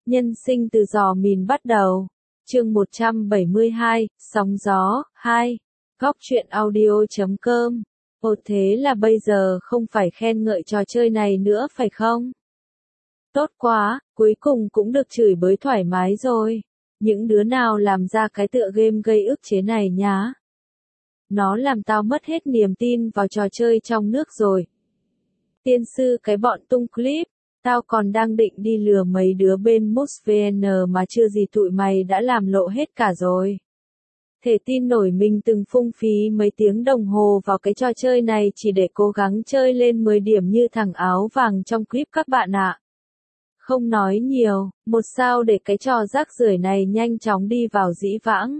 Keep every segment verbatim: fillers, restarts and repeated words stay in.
Nhân sinh từ giò mìn bắt đầu. Chương một trăm bảy mươi hai, Sóng gió, hai. Góc truyện audio chấm com. Ồ thế là bây giờ không phải khen ngợi trò chơi này nữa phải không? Tốt quá, cuối cùng cũng được chửi bới thoải mái rồi. Những đứa nào làm ra cái tựa game gây ức chế này nhá. Nó làm tao mất hết niềm tin vào trò chơi trong nước rồi. Tiên sư cái bọn tung clip. Tao còn đang định đi lừa mấy đứa bên MusVN mà chưa gì tụi mày đã làm lộ hết cả rồi. Thể tin nổi mình từng phung phí mấy tiếng đồng hồ vào cái trò chơi này chỉ để cố gắng chơi lên mười điểm như thằng áo vàng trong clip các bạn ạ. Không nói nhiều, một sao để cái trò rác rưởi này nhanh chóng đi vào dĩ vãng.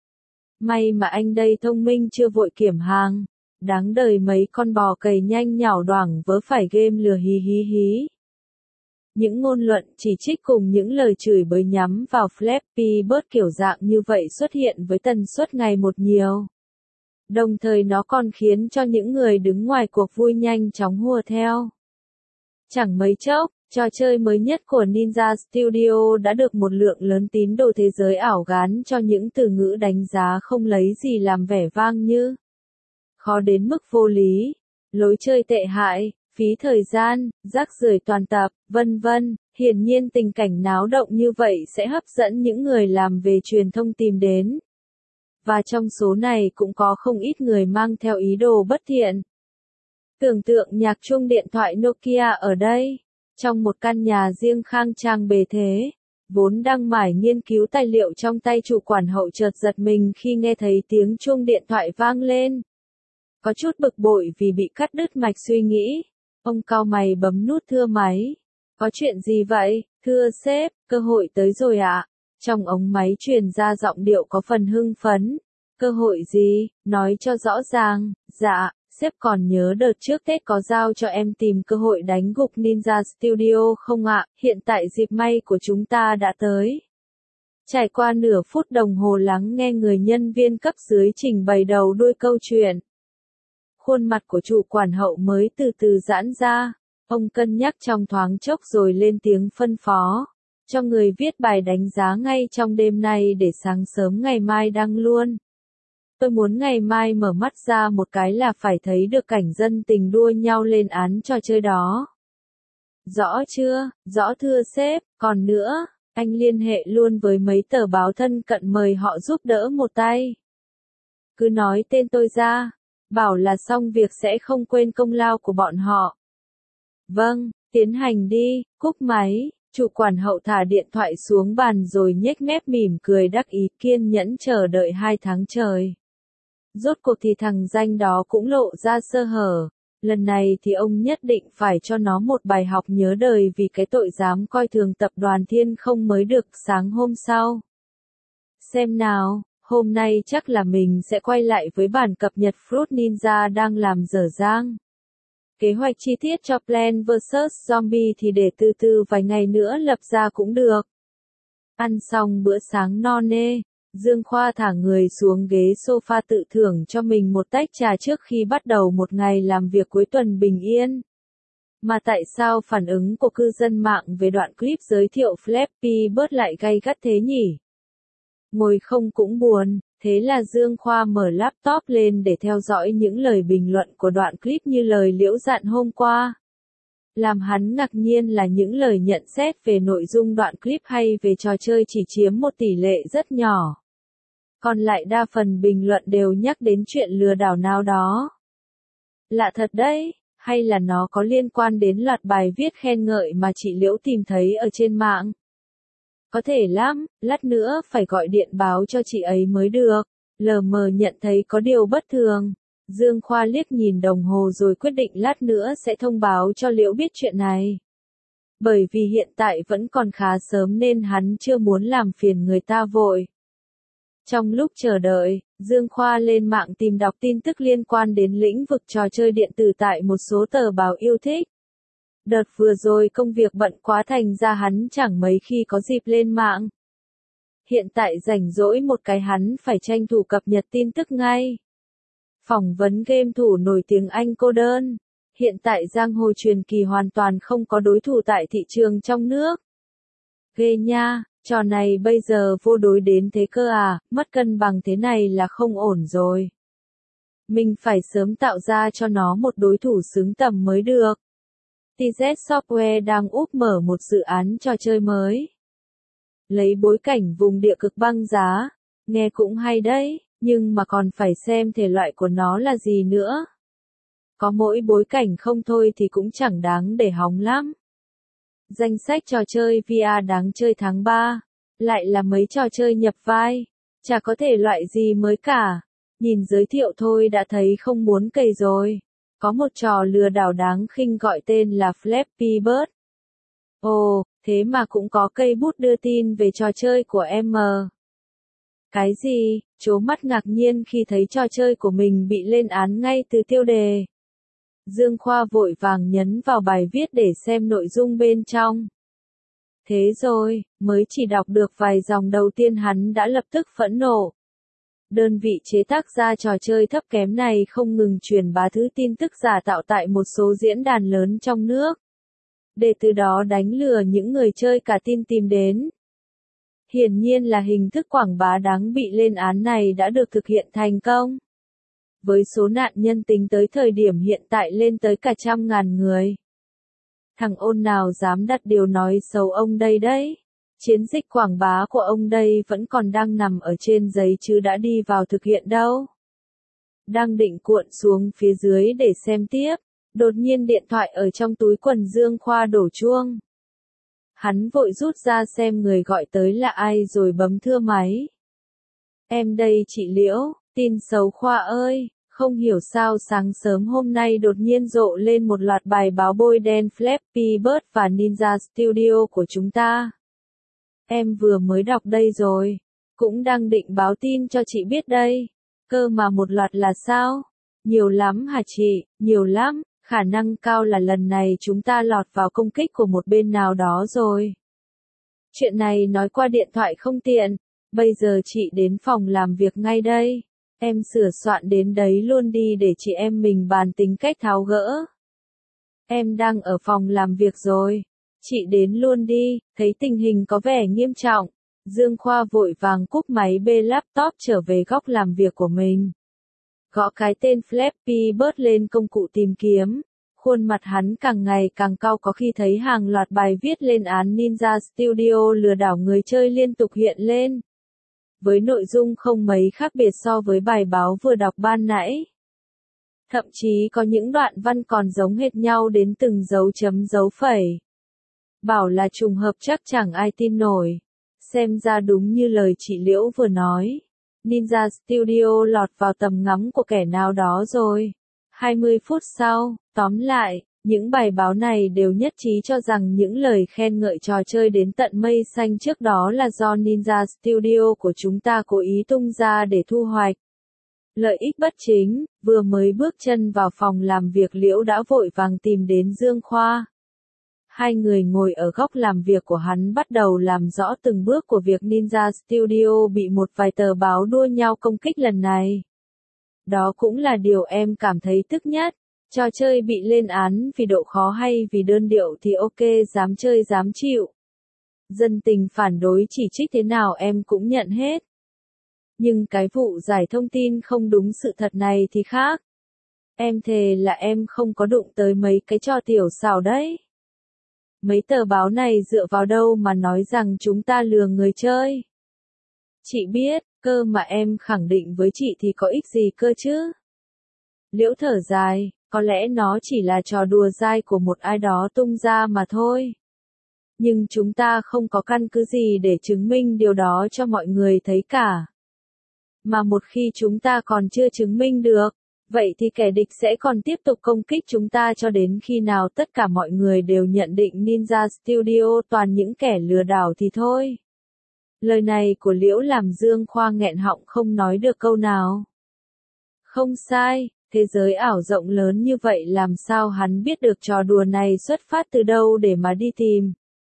May mà anh đây thông minh chưa vội kiểm hàng. Đáng đời mấy con bò cày nhanh nhảu đoảng vớ phải game lừa hí hí hí. Những ngôn luận chỉ trích cùng những lời chửi bới nhắm vào Flappy Bird kiểu dạng như vậy xuất hiện với tần suất ngày một nhiều. Đồng thời nó còn khiến cho những người đứng ngoài cuộc vui nhanh chóng hùa theo. Chẳng mấy chốc, trò chơi mới nhất của Ninja Studio đã được một lượng lớn tín đồ thế giới ảo gán cho những từ ngữ đánh giá không lấy gì làm vẻ vang như khó đến mức vô lý, lối chơi tệ hại, phí thời gian, rác rưởi toàn tập, vân vân. Hiển nhiên tình cảnh náo động như vậy sẽ hấp dẫn những người làm về truyền thông tìm đến. Và trong số này cũng có không ít người mang theo ý đồ bất thiện. Tưởng tượng nhạc chuông điện thoại Nokia ở đây, trong một căn nhà riêng khang trang bề thế, vốn đang mải nghiên cứu tài liệu trong tay chủ quản hậu chợt giật mình khi nghe thấy tiếng chuông điện thoại vang lên. Có chút bực bội vì bị cắt đứt mạch suy nghĩ. Ông cau mày bấm nút thưa máy. Có chuyện gì vậy? Thưa sếp, cơ hội tới rồi ạ. Trong ống máy truyền ra giọng điệu có phần hưng phấn. Cơ hội gì? Nói cho rõ ràng. Dạ, sếp còn nhớ đợt trước Tết có giao cho em tìm cơ hội đánh gục Ninja Studio không ạ? Hiện tại dịp may của chúng ta đã tới. Trải qua nửa phút đồng hồ lắng nghe người nhân viên cấp dưới trình bày đầu đuôi câu chuyện. Khuôn mặt của chủ quản hậu mới từ từ giãn ra. Ông cân nhắc trong thoáng chốc rồi lên tiếng phân phó. Cho người viết bài đánh giá ngay trong đêm nay để sáng sớm ngày mai đăng luôn. Tôi muốn ngày mai mở mắt ra một cái là phải thấy được cảnh dân tình đua nhau lên án trò chơi đó. Rõ chưa? Rõ thưa sếp. Còn nữa, anh liên hệ luôn với mấy tờ báo thân cận mời họ giúp đỡ một tay. Cứ nói tên tôi ra. Bảo là xong việc sẽ không quên công lao của bọn họ. Vâng, tiến hành đi. Cúp máy, chủ quản hậu thả điện thoại xuống bàn rồi nhếch mép mỉm cười đắc ý kiên nhẫn chờ đợi hai tháng trời. Rốt cuộc thì thằng danh đó cũng lộ ra sơ hở. Lần này thì ông nhất định phải cho nó một bài học nhớ đời vì cái tội dám coi thường tập đoàn Thiên Không mới được sáng hôm sau. Xem nào. Hôm nay chắc là mình sẽ quay lại với bản cập nhật Fruit Ninja đang làm dở dang. Kế hoạch chi tiết cho Plants versus. Zombie thì để từ từ vài ngày nữa lập ra cũng được. Ăn xong bữa sáng no nê, Dương Khoa thả người xuống ghế sofa tự thưởng cho mình một tách trà trước khi bắt đầu một ngày làm việc cuối tuần bình yên. Mà tại sao phản ứng của cư dân mạng về đoạn clip giới thiệu Flappy Bird lại gay gắt thế nhỉ? Ngồi không cũng buồn, thế là Dương Khoa mở laptop lên để theo dõi những lời bình luận của đoạn clip như lời Liễu Dạn hôm qua. Làm hắn ngạc nhiên là những lời nhận xét về nội dung đoạn clip hay về trò chơi chỉ chiếm một tỷ lệ rất nhỏ. Còn lại đa phần bình luận đều nhắc đến chuyện lừa đảo nào đó. Lạ thật đấy, hay là nó có liên quan đến loạt bài viết khen ngợi mà chị Liễu tìm thấy ở trên mạng? Có thể lắm, lát nữa phải gọi điện báo cho chị ấy mới được. Lờ mờ nhận thấy có điều bất thường. Dương Khoa liếc nhìn đồng hồ rồi quyết định lát nữa sẽ thông báo cho Liễu biết chuyện này. Bởi vì hiện tại vẫn còn khá sớm nên hắn chưa muốn làm phiền người ta vội. Trong lúc chờ đợi, Dương Khoa lên mạng tìm đọc tin tức liên quan đến lĩnh vực trò chơi điện tử tại một số tờ báo yêu thích. Đợt vừa rồi công việc bận quá thành ra hắn chẳng mấy khi có dịp lên mạng. Hiện tại rảnh rỗi một cái hắn phải tranh thủ cập nhật tin tức ngay. Phỏng vấn game thủ nổi tiếng Anh cô đơn. Hiện tại giang hồ truyền kỳ hoàn toàn không có đối thủ tại thị trường trong nước. Ghê nha, trò này bây giờ vô đối đến thế cơ à, mất cân bằng thế này là không ổn rồi. Mình phải sớm tạo ra cho nó một đối thủ xứng tầm mới được. tê zét Software đang úp mở một dự án trò chơi mới. Lấy bối cảnh vùng địa cực băng giá, nghe cũng hay đấy, nhưng mà còn phải xem thể loại của nó là gì nữa. Có mỗi bối cảnh không thôi thì cũng chẳng đáng để hóng lắm. Danh sách trò chơi vê rờ đáng chơi tháng ba, lại là mấy trò chơi nhập vai, chả có thể loại gì mới cả. Nhìn giới thiệu thôi đã thấy không muốn cày rồi. Có một trò lừa đảo đáng khinh gọi tên là Flappy Bird. Ồ, thế mà cũng có cây bút đưa tin về trò chơi của em. Cái gì? Trố mắt ngạc nhiên khi thấy trò chơi của mình bị lên án ngay từ tiêu đề. Dương Khoa vội vàng nhấn vào bài viết để xem nội dung bên trong. Thế rồi, mới chỉ đọc được vài dòng đầu tiên hắn đã lập tức phẫn nộ. Đơn vị chế tác ra trò chơi thấp kém này không ngừng truyền bá thứ tin tức giả tạo tại một số diễn đàn lớn trong nước, để từ đó đánh lừa những người chơi cả tin tìm đến. Hiển nhiên là hình thức quảng bá đáng bị lên án này đã được thực hiện thành công. Với số nạn nhân tính tới thời điểm hiện tại lên tới cả trăm ngàn người. Thằng ôn nào dám đặt điều nói xấu ông đây đấy. Chiến dịch quảng bá của ông đây vẫn còn đang nằm ở trên giấy chứ đã đi vào thực hiện đâu. Đang định cuộn xuống phía dưới để xem tiếp, đột nhiên điện thoại ở trong túi quần Dương Khoa đổ chuông. Hắn vội rút ra xem người gọi tới là ai rồi bấm thưa máy. Em đây chị Liễu, tin xấu Khoa ơi, không hiểu sao sáng sớm hôm nay đột nhiên rộ lên một loạt bài báo bôi đen Flappy Bird và Ninja Studio của chúng ta. Em vừa mới đọc đây rồi, cũng đang định báo tin cho chị biết đây. Cơ mà một loạt là sao? Nhiều lắm hả chị, nhiều lắm, khả năng cao là lần này chúng ta lọt vào công kích của một bên nào đó rồi. Chuyện này nói qua điện thoại không tiện, bây giờ chị đến phòng làm việc ngay đây. Em sửa soạn đến đấy luôn đi để chị em mình bàn tính cách tháo gỡ. Em đang ở phòng làm việc rồi. Chị đến luôn đi, thấy tình hình có vẻ nghiêm trọng. Dương Khoa vội vàng cúp máy bê laptop trở về góc làm việc của mình. Gõ cái tên Flappy Bird lên công cụ tìm kiếm. Khuôn mặt hắn càng ngày càng cau có khi thấy hàng loạt bài viết lên án Ninja Studio lừa đảo người chơi liên tục hiện lên. Với nội dung không mấy khác biệt so với bài báo vừa đọc ban nãy. Thậm chí có những đoạn văn còn giống hệt nhau đến từng dấu chấm dấu phẩy. Bảo là trùng hợp chắc chẳng ai tin nổi. Xem ra đúng như lời chị Liễu vừa nói. Ninja Studio lọt vào tầm ngắm của kẻ nào đó rồi. hai mươi phút sau, tóm lại, những bài báo này đều nhất trí cho rằng những lời khen ngợi trò chơi đến tận mây xanh trước đó là do Ninja Studio của chúng ta cố ý tung ra để thu hoạch lợi ích bất chính. Vừa mới bước chân vào phòng làm việc Liễu đã vội vàng tìm đến Dương Khoa. Hai người ngồi ở góc làm việc của hắn bắt đầu làm rõ từng bước của việc Ninja Studio bị một vài tờ báo đua nhau công kích lần này. Đó cũng là điều em cảm thấy tức nhất. Trò chơi bị lên án vì độ khó hay vì đơn điệu thì ok, dám chơi dám chịu. Dân tình phản đối chỉ trích thế nào em cũng nhận hết. Nhưng cái vụ giải thông tin không đúng sự thật này thì khác. Em thề là em không có đụng tới mấy cái trò tiểu xảo đấy. Mấy tờ báo này dựa vào đâu mà nói rằng chúng ta lừa người chơi. Chị biết, cơ mà em khẳng định với chị thì có ích gì cơ chứ. Liễu thở dài, có lẽ nó chỉ là trò đùa dai của một ai đó tung ra mà thôi. Nhưng chúng ta không có căn cứ gì để chứng minh điều đó cho mọi người thấy cả. Mà một khi chúng ta còn chưa chứng minh được, vậy thì kẻ địch sẽ còn tiếp tục công kích chúng ta cho đến khi nào tất cả mọi người đều nhận định Ninja Studio toàn những kẻ lừa đảo thì thôi. Lời này của Liễu làm Dương Khoa nghẹn họng không nói được câu nào. Không sai, thế giới ảo rộng lớn như vậy làm sao hắn biết được trò đùa này xuất phát từ đâu để mà đi tìm.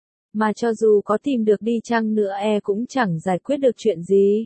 Mà cho dù có tìm được đi chăng nữa e cũng chẳng giải quyết được chuyện gì.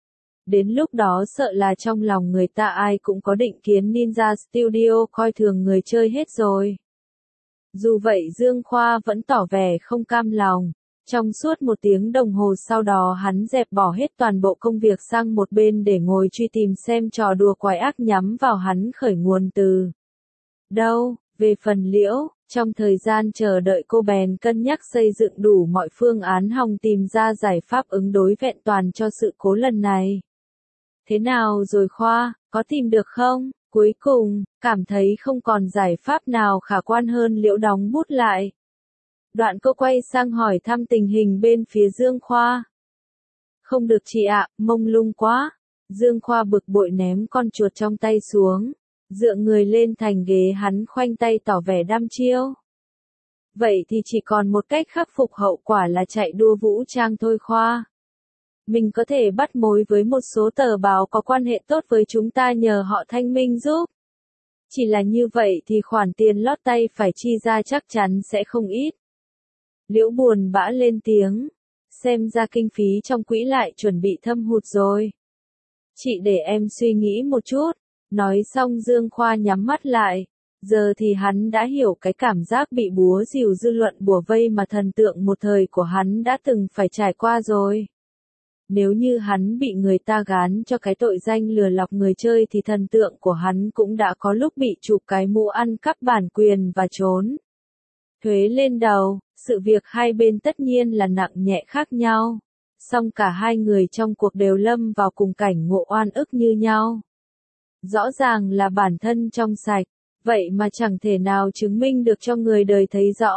Đến lúc đó sợ là trong lòng người ta ai cũng có định kiến Ninja Studio coi thường người chơi hết rồi. Dù vậy Dương Khoa vẫn tỏ vẻ không cam lòng. Trong suốt một tiếng đồng hồ sau đó hắn dẹp bỏ hết toàn bộ công việc sang một bên để ngồi truy tìm xem trò đùa quái ác nhắm vào hắn khởi nguồn từ đâu. Về phần Liễu, trong thời gian chờ đợi cô bèn cân nhắc xây dựng đủ mọi phương án hòng tìm ra giải pháp ứng đối vẹn toàn cho sự cố lần này. Thế nào rồi Khoa, có tìm được không? Cuối cùng, cảm thấy không còn giải pháp nào khả quan hơn Liễu đóng bút lại. Đoạn cô quay sang hỏi thăm tình hình bên phía Dương Khoa. Không được chị ạ, mông lung quá. Dương Khoa bực bội ném con chuột trong tay xuống. Dựa người lên thành ghế hắn khoanh tay tỏ vẻ đăm chiêu. Vậy thì chỉ còn một cách khắc phục hậu quả là chạy đua vũ trang thôi Khoa. Mình có thể bắt mối với một số tờ báo có quan hệ tốt với chúng ta nhờ họ thanh minh giúp. Chỉ là như vậy thì khoản tiền lót tay phải chi ra chắc chắn sẽ không ít. Liễu buồn bã lên tiếng. Xem ra kinh phí trong quỹ lại chuẩn bị thâm hụt rồi. Chị để em suy nghĩ một chút. Nói xong Dương Khoa nhắm mắt lại. Giờ thì hắn đã hiểu cái cảm giác bị búa rìu dư luận bủa vây mà thần tượng một thời của hắn đã từng phải trải qua rồi. Nếu như hắn bị người ta gán cho cái tội danh lừa lọc người chơi thì thần tượng của hắn cũng đã có lúc bị chụp cái mũ ăn cắp bản quyền và trốn thuế lên đầu. Sự việc hai bên tất nhiên là nặng nhẹ khác nhau. Song cả hai người trong cuộc đều lâm vào cùng cảnh ngộ oan ức như nhau. Rõ ràng là bản thân trong sạch, vậy mà chẳng thể nào chứng minh được cho người đời thấy rõ.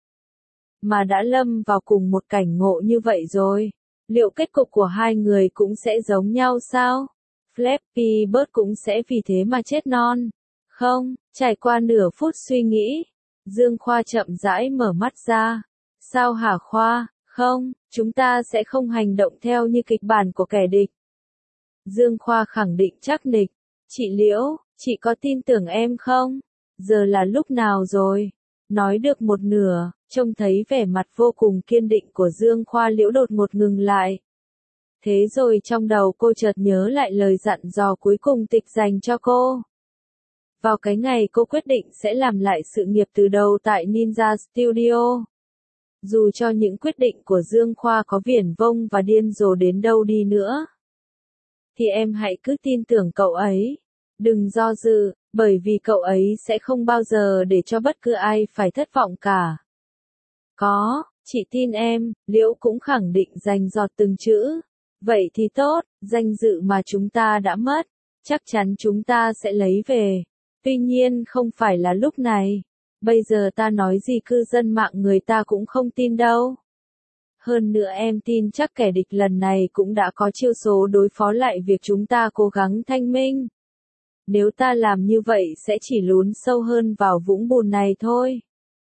Mà đã lâm vào cùng một cảnh ngộ như vậy rồi. Liệu kết cục của hai người cũng sẽ giống nhau sao? Flappy Bird cũng sẽ vì thế mà chết non. Không, trải qua nửa phút suy nghĩ. Dương Khoa chậm rãi mở mắt ra. Sao hả Khoa? Không, chúng ta sẽ không hành động theo như kịch bản của kẻ địch. Dương Khoa khẳng định chắc nịch. Chị Liễu, chị có tin tưởng em không? Giờ là lúc nào rồi? Nói được một nửa, trông thấy vẻ mặt vô cùng kiên định của Dương Khoa Liễu đột ngột ngừng lại. Thế rồi trong đầu cô chợt nhớ lại lời dặn dò cuối cùng Tịch dành cho cô. Vào cái ngày cô quyết định sẽ làm lại sự nghiệp từ đầu tại Ninja Studio. Dù cho những quyết định của Dương Khoa có viển vông và điên rồ đến đâu đi nữa, thì em hãy cứ tin tưởng cậu ấy. Đừng do dự, bởi vì cậu ấy sẽ không bao giờ để cho bất cứ ai phải thất vọng cả. Có, chị tin em, Liễu cũng khẳng định rành giọt từng chữ. Vậy thì tốt, danh dự mà chúng ta đã mất, chắc chắn chúng ta sẽ lấy về. Tuy nhiên không phải là lúc này. Bây giờ ta nói gì cư dân mạng người ta cũng không tin đâu. Hơn nữa em tin chắc kẻ địch lần này cũng đã có chiêu số đối phó lại việc chúng ta cố gắng thanh minh. Nếu ta làm như vậy sẽ chỉ lún sâu hơn vào vũng bùn này thôi.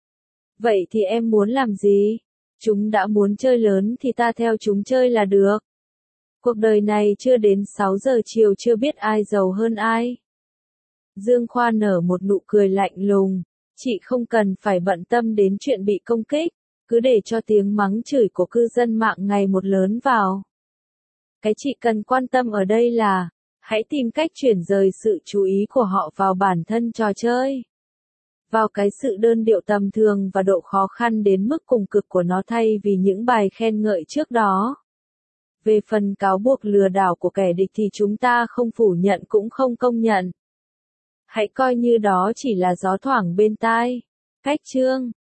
Vậy thì em muốn làm gì? Chúng đã muốn chơi lớn thì ta theo chúng chơi là được. Cuộc đời này chưa đến sáu giờ chiều chưa biết ai giàu hơn ai. Dương Khoa nở một nụ cười lạnh lùng. Chị không cần phải bận tâm đến chuyện bị công kích, cứ để cho tiếng mắng chửi của cư dân mạng ngày một lớn vào. Cái chị cần quan tâm ở đây là, hãy tìm cách chuyển rời sự chú ý của họ vào bản thân trò chơi. Vào cái sự đơn điệu tầm thường và độ khó khăn đến mức cùng cực của nó thay vì những bài khen ngợi trước đó. Về phần cáo buộc lừa đảo của kẻ địch thì chúng ta không phủ nhận cũng không công nhận. Hãy coi như đó chỉ là gió thoảng bên tai. Cách chương